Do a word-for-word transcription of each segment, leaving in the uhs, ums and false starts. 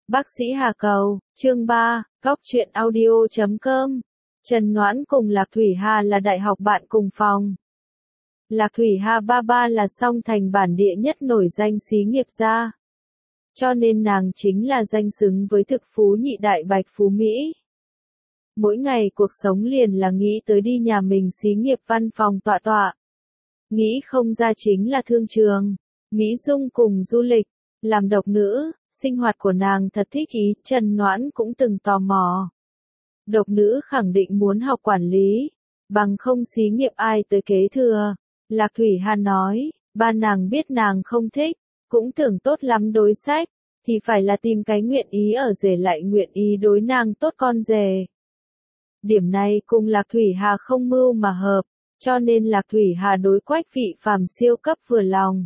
Bác sĩ Hà Cầu, chương ba, góc truyện audio chấm com. Trần Noãn cùng Lạc Thủy Hà là đại học bạn cùng phòng. Lạc Thủy Hà ba ba là song thành bản địa nhất nổi danh xí nghiệp gia. Cho nên nàng chính là danh xứng với thực phú nhị đại bạch phú Mỹ. Mỗi ngày cuộc sống liền là nghĩ tới đi nhà mình xí nghiệp văn phòng tọa tọa. Nghĩ không ra chính là thương trường, mỹ dung cùng du lịch, làm độc nữ, sinh hoạt của nàng thật thích ý, Trần Noãn cũng từng tò mò. Độc nữ khẳng định muốn học quản lý, bằng không xí nghiệp ai tới kế thừa. Lạc Thủy Hà nói, ba nàng biết nàng không thích, cũng tưởng tốt lắm đối sách, thì phải là tìm cái nguyện ý ở rể lại nguyện ý đối nàng tốt con rể. Điểm này cùng Lạc Thủy Hà không mưu mà hợp, cho nên Lạc Thủy Hà đối Quách Vị phàm siêu cấp vừa lòng.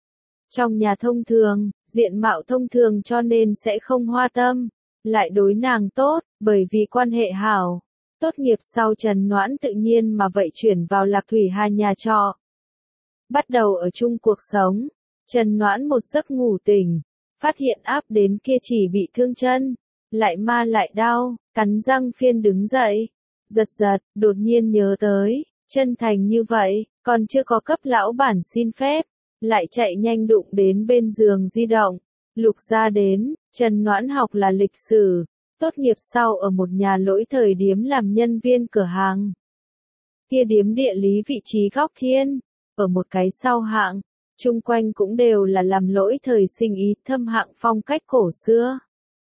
Trong nhà thông thường, diện mạo thông thường cho nên sẽ không hoa tâm, lại đối nàng tốt, bởi vì quan hệ hảo. Tốt nghiệp sau Trần Noãn tự nhiên mà vậy chuyển vào Lạc Thủy Hà nhà trọ. Bắt đầu ở chung cuộc sống, Trần Noãn một giấc ngủ tỉnh, phát hiện áp đến kia chỉ bị thương chân, lại ma lại đau, cắn răng phiên đứng dậy, giật giật, đột nhiên nhớ tới, chân thành như vậy, còn chưa có cấp lão bản xin phép, lại chạy nhanh đụng đến bên giường di động, lục ra đến, Trần Noãn học là lịch sử, tốt nghiệp sau ở một nhà lỗi thời điếm làm nhân viên cửa hàng. Kia điếm địa lý vị trí góc thiên, ở một cái sau hạng, chung quanh cũng đều là làm lỗi thời sinh ý thâm hạng phong cách cổ xưa.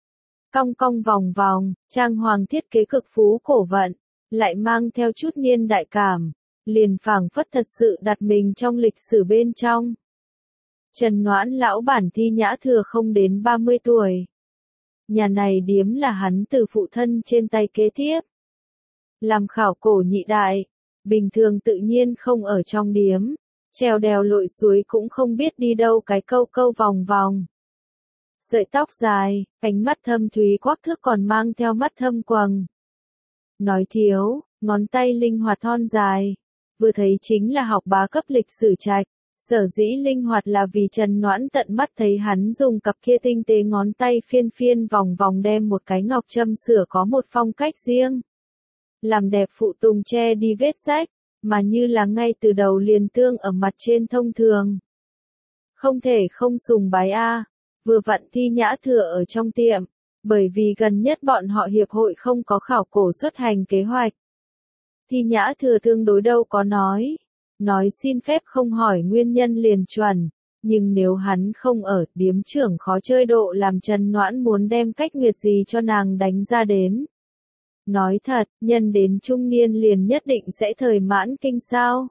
Cong cong vòng vòng, trang hoàng thiết kế cực phú cổ vận, lại mang theo chút niên đại cảm, liền phảng phất thật sự đặt mình trong lịch sử bên trong. Trần Noãn lão bản Thi Nhã Thừa không đến ba mươi tuổi. Nhà này điếm là hắn từ phụ thân trên tay kế tiếp. Làm khảo cổ nhị đại, bình thường tự nhiên không ở trong điếm, trèo đèo lội suối cũng không biết đi đâu cái câu câu vòng vòng. Sợi tóc dài, ánh mắt thâm thúy quắc thước còn mang theo mắt thâm quầng. Nói thiếu, ngón tay linh hoạt thon dài, vừa thấy chính là học bá cấp lịch sử trạch. Sở dĩ linh hoạt là vì Trần Noãn tận mắt thấy hắn dùng cặp kia tinh tế ngón tay phiên phiên vòng vòng đem một cái ngọc châm sửa có một phong cách riêng. Làm đẹp phụ tùng che đi vết rách, mà như là ngay từ đầu liền tương ở mặt trên thông thường. Không thể không sùng bái a, vừa vặn Thi Nhã Thừa ở trong tiệm, bởi vì gần nhất bọn họ hiệp hội không có khảo cổ xuất hành kế hoạch. Thi Nhã Thừa tương đối đâu có nói. Nói xin phép không hỏi nguyên nhân liền chuẩn, nhưng nếu hắn không ở, điếm trưởng khó chơi độ làm Trần Noãn muốn đem cách nguyệt gì cho nàng đánh ra đến. Nói thật, nhân đến trung niên liền nhất định sẽ thời mãn kinh sao.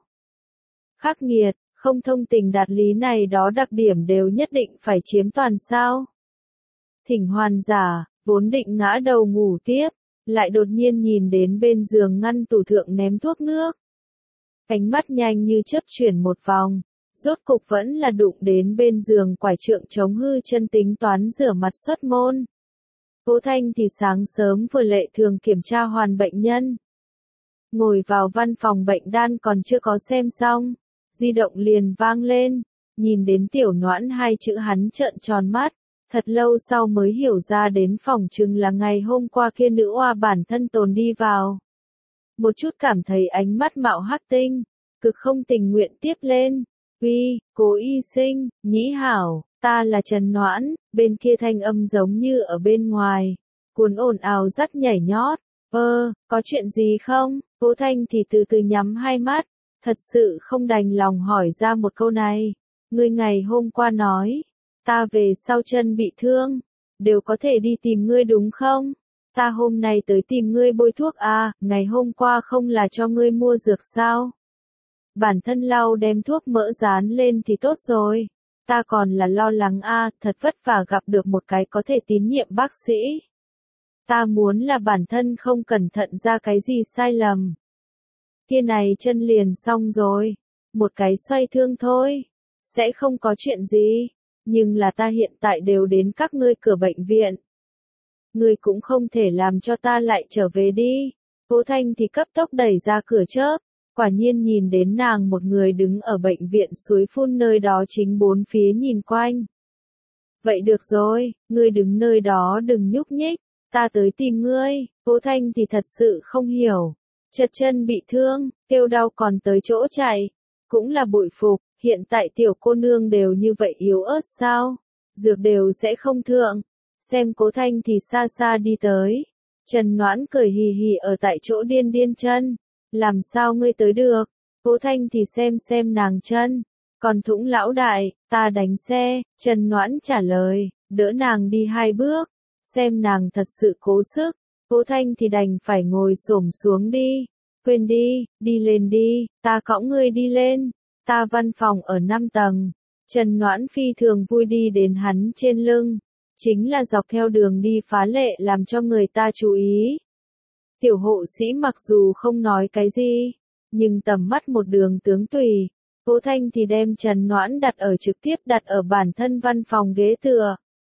Khắc nghiệt, không thông tình đạt lý này đó đặc điểm đều nhất định phải chiếm toàn sao. Thỉnh hoàn giả, vốn định ngã đầu ngủ tiếp, lại đột nhiên nhìn đến bên giường ngăn tủ thượng ném thuốc nước. Ánh mắt nhanh như chớp chuyển một vòng, rốt cục vẫn là đụng đến bên giường quải trượng chống hư chân tính toán rửa mặt xuất môn. Cố Thanh thì sáng sớm vừa lệ thường kiểm tra hoàn bệnh nhân. Ngồi vào văn phòng bệnh đan còn chưa có xem xong, di động liền vang lên, nhìn đến Tiểu Noãn hai chữ hắn trợn tròn mắt, thật lâu sau mới hiểu ra đến phòng chừng là ngày hôm qua kia nữ oa bản thân tồn đi vào. Một chút cảm thấy ánh mắt mạo hắc tinh, cực không tình nguyện tiếp lên, uy, Cố y sinh, nhĩ hảo, ta là Trần Noãn, bên kia thanh âm giống như ở bên ngoài, cuốn ồn ào rất nhảy nhót, ơ, có chuyện gì không? Cố Thanh thì từ từ nhắm hai mắt, thật sự không đành lòng hỏi ra một câu này, ngươi ngày hôm qua nói, ta về sau chân bị thương, đều có thể đi tìm ngươi đúng không? Ta hôm nay tới tìm ngươi bôi thuốc à, ngày hôm qua không là cho ngươi mua dược sao? Bản thân lau đem thuốc mỡ dán lên thì tốt rồi. Ta còn là lo lắng a, à, thật vất vả gặp được một cái có thể tín nhiệm bác sĩ. Ta muốn là bản thân không cẩn thận ra cái gì sai lầm. Kia này chân liền xong rồi. Một cái xoay thương thôi. Sẽ không có chuyện gì. Nhưng là ta hiện tại đều đến các ngươi cửa bệnh viện. Ngươi cũng không thể làm cho ta lại trở về đi. Cố Thanh thì cấp tốc đẩy ra cửa chớp, quả nhiên nhìn đến nàng một người đứng ở bệnh viện suối phun nơi đó chính bốn phía nhìn quanh. Vậy được rồi, ngươi đứng nơi đó đừng nhúc nhích, ta tới tìm ngươi. Cố Thanh thì thật sự không hiểu. Chật chân bị thương, kêu đau còn tới chỗ chạy. Cũng là bội phục, hiện tại tiểu cô nương đều như vậy yếu ớt sao? Dược đều sẽ không thượng. Xem Cố Thanh thì xa xa đi tới. Trần Noãn cười hì hì ở tại chỗ điên điên chân. Làm sao ngươi tới được? Cố Thanh thì xem xem nàng chân. Còn Thũng lão đại, ta đánh xe. Trần Noãn trả lời, đỡ nàng đi hai bước. Xem nàng thật sự cố sức. Cố Thanh thì đành phải ngồi xổm xuống đi. Quên đi, đi lên đi, ta cõng ngươi đi lên. Ta văn phòng ở năm tầng. Trần Noãn phi thường vui đi đến hắn trên lưng. Chính là dọc theo đường đi phá lệ làm cho người ta chú ý. Tiểu hộ sĩ mặc dù không nói cái gì, nhưng tầm mắt một đường tướng tùy. Cố Thanh thì đem Trần Noãn đặt ở trực tiếp đặt ở bản thân văn phòng ghế tựa.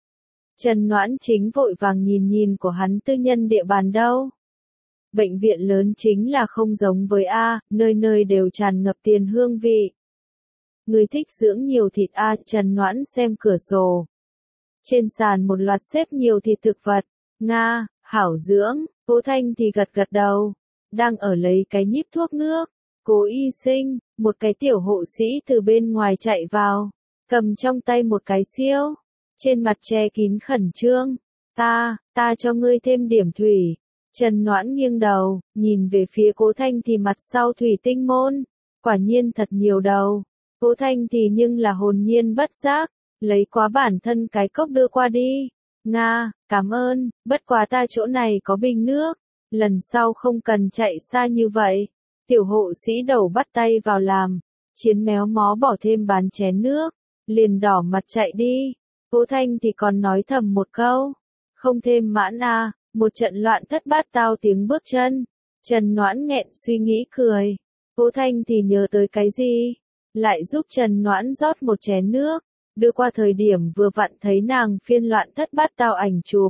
Trần Noãn chính vội vàng nhìn nhìn của hắn tư nhân địa bàn đâu. Bệnh viện lớn chính là không giống với A, nơi nơi đều tràn ngập tiền hương vị. Người thích dưỡng nhiều thịt A, Trần Noãn xem cửa sổ. Trên sàn một loạt xếp nhiều thịt thực vật. Nga, hảo dưỡng, Cố Thanh thì gật gật đầu. Đang ở lấy cái nhíp thuốc nước. Cố y sinh, một cái tiểu hộ sĩ từ bên ngoài chạy vào. Cầm trong tay một cái siêu. Trên mặt che kín khẩn trương. Ta, ta cho ngươi thêm điểm thủy. Trần Noãn nghiêng đầu, nhìn về phía Cố Thanh thì mặt sau thủy tinh môn. Quả nhiên thật nhiều đầu. Cố Thanh thì nhưng là hồn nhiên bất giác. Lấy quá bản thân cái cốc đưa qua đi. Nga, cảm ơn, bất quá ta chỗ này có bình nước. Lần sau không cần chạy xa như vậy. Tiểu hộ sĩ đầu bắt tay vào làm. Chiến méo mó bỏ thêm bán chén nước. Liền đỏ mặt chạy đi. Cố Thanh thì còn nói thầm một câu. Không thêm mãn à, một trận loạn thất bát tao tiếng bước chân. Trần Noãn nghẹn suy nghĩ cười. Cố Thanh thì nhớ tới cái gì? Lại giúp Trần Noãn rót một chén nước. Đưa qua thời điểm vừa vặn thấy nàng phiên loạn thất bát tao ảnh chụp.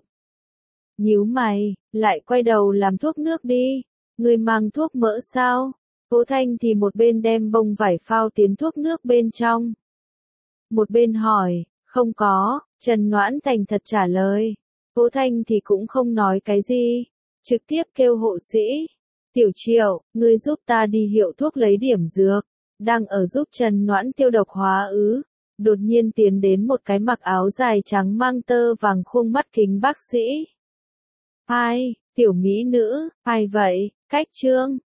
Nhíu mày, lại quay đầu làm thuốc nước đi. Người mang thuốc mỡ sao? Cố Thanh thì một bên đem bông vải phao tiến thuốc nước bên trong. Một bên hỏi, không có, Trần Noãn thành thật trả lời. Cố Thanh thì cũng không nói cái gì. Trực tiếp kêu hộ sĩ. Tiểu Triệu, ngươi giúp ta đi hiệu thuốc lấy điểm dược. Đang ở giúp Trần Noãn tiêu độc hóa ứ. Đột nhiên tiến đến một cái mặc áo dài trắng mang tơ vàng khuôn mắt kính bác sĩ. Ai, tiểu mỹ nữ, ai vậy, cách trương,